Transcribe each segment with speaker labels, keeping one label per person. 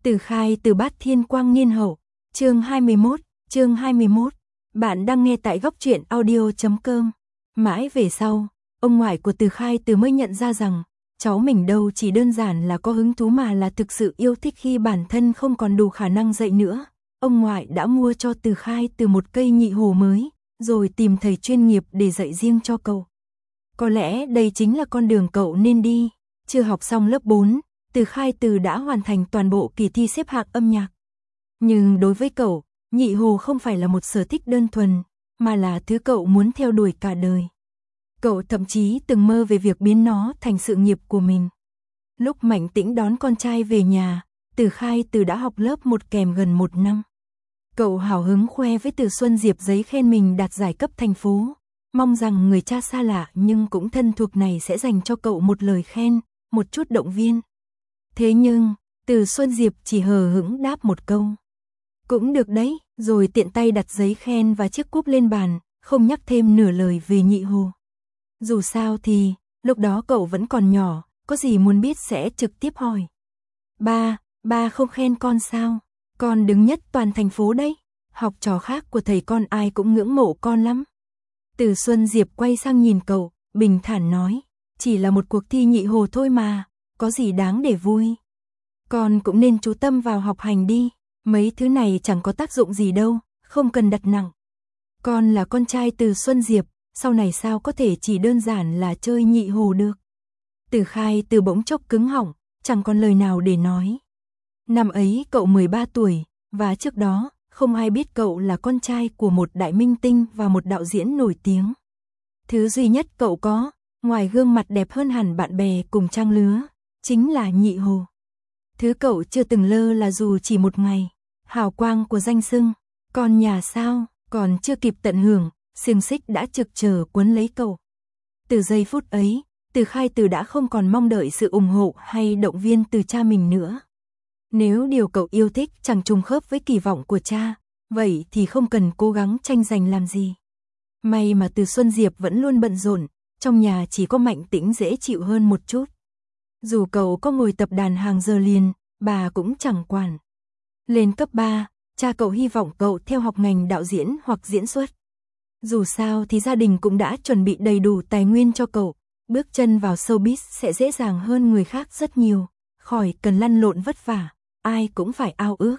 Speaker 1: Từ Khai Từ Bát Thiên Quang Niên Hậu, chương 21. Bạn đang nghe tại góc truyện audio.com. Mãi về sau, ông ngoại của Từ Khai Từ mới nhận ra rằng, cháu mình đâu chỉ đơn giản là có hứng thú mà là thực sự yêu thích. Khi bản thân không còn đủ khả năng dạy nữa, ông ngoại đã mua cho Từ Khai Từ một cây nhị hồ mới, rồi tìm thầy chuyên nghiệp để dạy riêng cho cậu. Có lẽ đây chính là con đường cậu nên đi. Chưa học xong lớp 4, Từ Khai Từ đã hoàn thành toàn bộ kỳ thi xếp hạng âm nhạc. Nhưng đối với cậu, nhị hồ không phải là một sở thích đơn thuần, mà là thứ cậu muốn theo đuổi cả đời. Cậu thậm chí từng mơ về việc biến nó thành sự nghiệp của mình. Lúc Mạnh Tĩnh đón con trai về nhà, Từ Khai Từ đã học lớp 1 kèm gần 1 năm. Cậu hào hứng khoe với Từ Xuân Diệp giấy khen mình đạt giải cấp thành phố, mong rằng người cha xa lạ nhưng cũng thân thuộc này sẽ dành cho cậu một lời khen, một chút động viên. Thế nhưng, Từ Xuân Diệp chỉ hờ hững đáp một câu: "Cũng được đấy", rồi tiện tay đặt giấy khen và chiếc cúp lên bàn, không nhắc thêm nửa lời về nhị hồ. Dù sao thì, lúc đó cậu vẫn còn nhỏ, có gì muốn biết sẽ trực tiếp hỏi. Ba không khen con sao? Con đứng nhất toàn thành phố đấy. Học trò khác của thầy con ai cũng ngưỡng mộ con lắm." Từ Xuân Diệp quay sang nhìn cậu, bình thản nói: "Chỉ là một cuộc thi nhị hồ thôi mà, có gì đáng để vui. Con cũng nên chú tâm vào học hành đi, mấy thứ này chẳng có tác dụng gì đâu, không cần đặt nặng. Con là con trai Từ Xuân Diệp, sau này sao có thể chỉ đơn giản là chơi nhị hồ được." Từ Khai Từ bỗng chốc cứng họng, chẳng còn lời nào để nói. Năm ấy cậu 13 tuổi, và trước đó, không ai biết cậu là con trai của một đại minh tinh và một đạo diễn nổi tiếng. Thứ duy nhất cậu có, ngoài gương mặt đẹp hơn hẳn bạn bè cùng trang lứa, chính là nhị hồ. Thứ cậu chưa từng lơ là dù chỉ một ngày, hào quang của danh xưng. Còn nhà sao, còn chưa kịp tận hưởng, xiềng xích đã trực chờ quấn lấy cậu. Từ giây phút ấy, Từ Khai Từ đã không còn mong đợi sự ủng hộ hay động viên từ cha mình nữa. Nếu điều cậu yêu thích chẳng trùng khớp với kỳ vọng của cha, vậy thì không cần cố gắng tranh giành làm gì. May mà Từ Xuân Diệp vẫn luôn bận rộn, trong nhà chỉ có Mạnh Tĩnh dễ chịu hơn một chút. Dù cậu có ngồi tập đàn hàng giờ liền, bà cũng chẳng quản. Lên cấp 3, cha cậu hy vọng cậu theo học ngành đạo diễn hoặc diễn xuất. Dù sao thì gia đình cũng đã chuẩn bị đầy đủ tài nguyên cho cậu, bước chân vào showbiz sẽ dễ dàng hơn người khác rất nhiều, khỏi cần lăn lộn vất vả, ai cũng phải ao ước.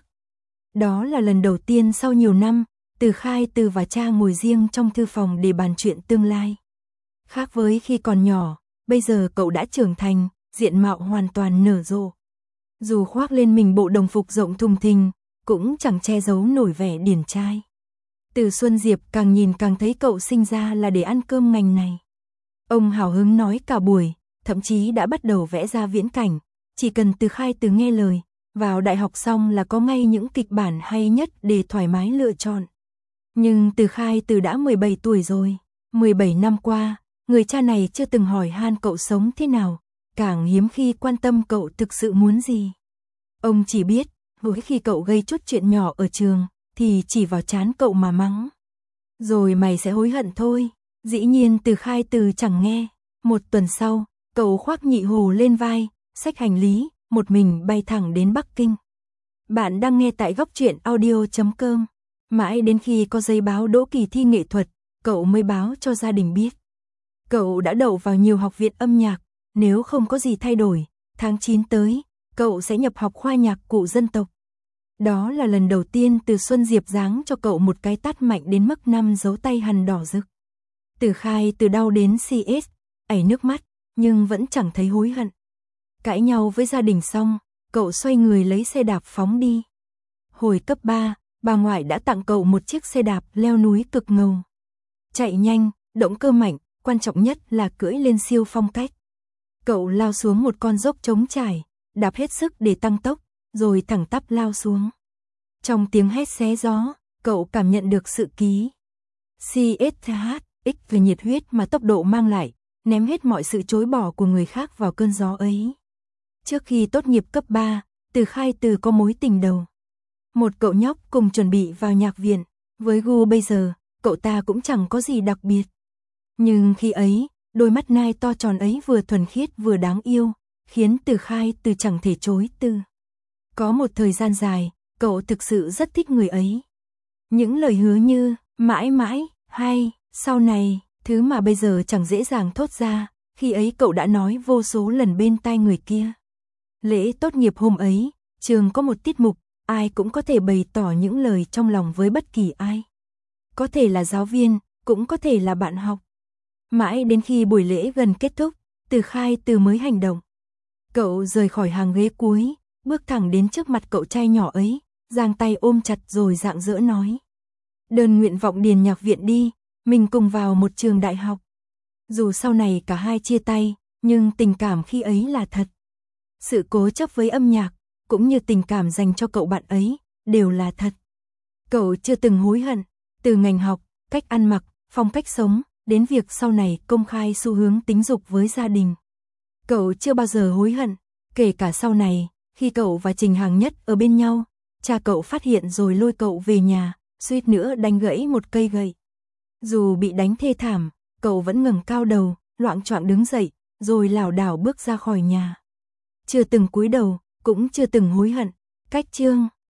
Speaker 1: Đó là lần đầu tiên sau nhiều năm, Từ Khai Từ và cha ngồi riêng trong thư phòng để bàn chuyện tương lai. Khác với khi còn nhỏ, bây giờ cậu đã trưởng thành, diện mạo hoàn toàn nở rộ. Dù khoác lên mình bộ đồng phục rộng thùng thình, cũng chẳng che giấu nổi vẻ điển trai. Từ Xuân Diệp càng nhìn càng thấy cậu sinh ra là để ăn cơm ngành này. Ông hào hứng nói cả buổi, thậm chí đã bắt đầu vẽ ra viễn cảnh, chỉ cần Từ Khai Từ nghe lời, vào đại học xong là có ngay những kịch bản hay nhất để thoải mái lựa chọn. Nhưng Từ Khai Từ đã 17 tuổi rồi, 17 năm qua, người cha này chưa từng hỏi han cậu sống thế nào, càng hiếm khi quan tâm cậu thực sự muốn gì. Ông chỉ biết, mỗi khi cậu gây chút chuyện nhỏ ở trường, thì chỉ vào trán cậu mà mắng. "Rồi mày sẽ hối hận thôi." Dĩ nhiên Từ Khai Từ chẳng nghe. Một tuần sau, cậu khoác nhị hồ lên vai, xách hành lý, một mình bay thẳng đến Bắc Kinh. Bạn đang nghe tại góc truyện audio.com. Mãi đến khi có giấy báo đỗ kỳ thi nghệ thuật, cậu mới báo cho gia đình biết. Cậu đã đậu vào nhiều học viện âm nhạc, nếu không có gì thay đổi, tháng 9 tới, cậu sẽ nhập học khoa nhạc cụ dân tộc. Đó là lần đầu tiên Từ Xuân Diệp giáng cho cậu một cái tát mạnh đến mức 5 dấu tay hằn đỏ rực. Từ Khai Từ đau đến CS, ảy nước mắt, nhưng vẫn chẳng thấy hối hận. Cãi nhau với gia đình xong, cậu xoay người lấy xe đạp phóng đi. Hồi cấp 3, bà ngoại đã tặng cậu một chiếc xe đạp leo núi cực ngầu. Chạy nhanh, động cơ mạnh, quan trọng nhất là cưỡi lên siêu phong cách. Cậu lao xuống một con dốc trống trải, đạp hết sức để tăng tốc, rồi thẳng tắp lao xuống. Trong tiếng hét xé gió, cậu cảm nhận được sự ký CSH về nhiệt huyết mà tốc độ mang lại, ném hết mọi sự chối bỏ của người khác vào cơn gió ấy. Trước khi tốt nghiệp cấp 3, Từ Khai Từ có mối tình đầu. Một cậu nhóc cùng chuẩn bị vào nhạc viện, với gu bây giờ, cậu ta cũng chẳng có gì đặc biệt. Nhưng khi ấy, đôi mắt nai to tròn ấy vừa thuần khiết vừa đáng yêu, khiến Từ Khai Từ chẳng thể chối từ. Có một thời gian dài, cậu thực sự rất thích người ấy. Những lời hứa như, mãi mãi, hay, sau này, thứ mà bây giờ chẳng dễ dàng thốt ra, khi ấy cậu đã nói vô số lần bên tai người kia. Lễ tốt nghiệp hôm ấy, trường có một tiết mục, ai cũng có thể bày tỏ những lời trong lòng với bất kỳ ai. Có thể là giáo viên, cũng có thể là bạn học. Mãi đến khi buổi lễ gần kết thúc, Từ Khai Từ mới hành động. Cậu rời khỏi hàng ghế cuối, bước thẳng đến trước mặt cậu trai nhỏ ấy, giang tay ôm chặt rồi rạng rỡ nói. Đơn nguyện vọng điền nhạc viện đi, mình cùng vào một trường đại học. Dù sau này cả hai chia tay, nhưng tình cảm khi ấy là thật. Sự cố chấp với âm nhạc, cũng như tình cảm dành cho cậu bạn ấy, đều là thật. Cậu chưa từng hối hận, từ ngành học, cách ăn mặc, phong cách sống, đến việc sau này công khai xu hướng tính dục với gia đình. Cậu chưa bao giờ hối hận, kể cả sau này, khi cậu và Trình Hàng Nhất ở bên nhau, cha cậu phát hiện rồi lôi cậu về nhà, suýt nữa đánh gãy một cây gậy. Dù bị đánh thê thảm, cậu vẫn ngẩng cao đầu, loạng choạng đứng dậy, rồi lảo đảo bước ra khỏi nhà. Chưa từng cúi đầu, cũng chưa từng hối hận. Cách chương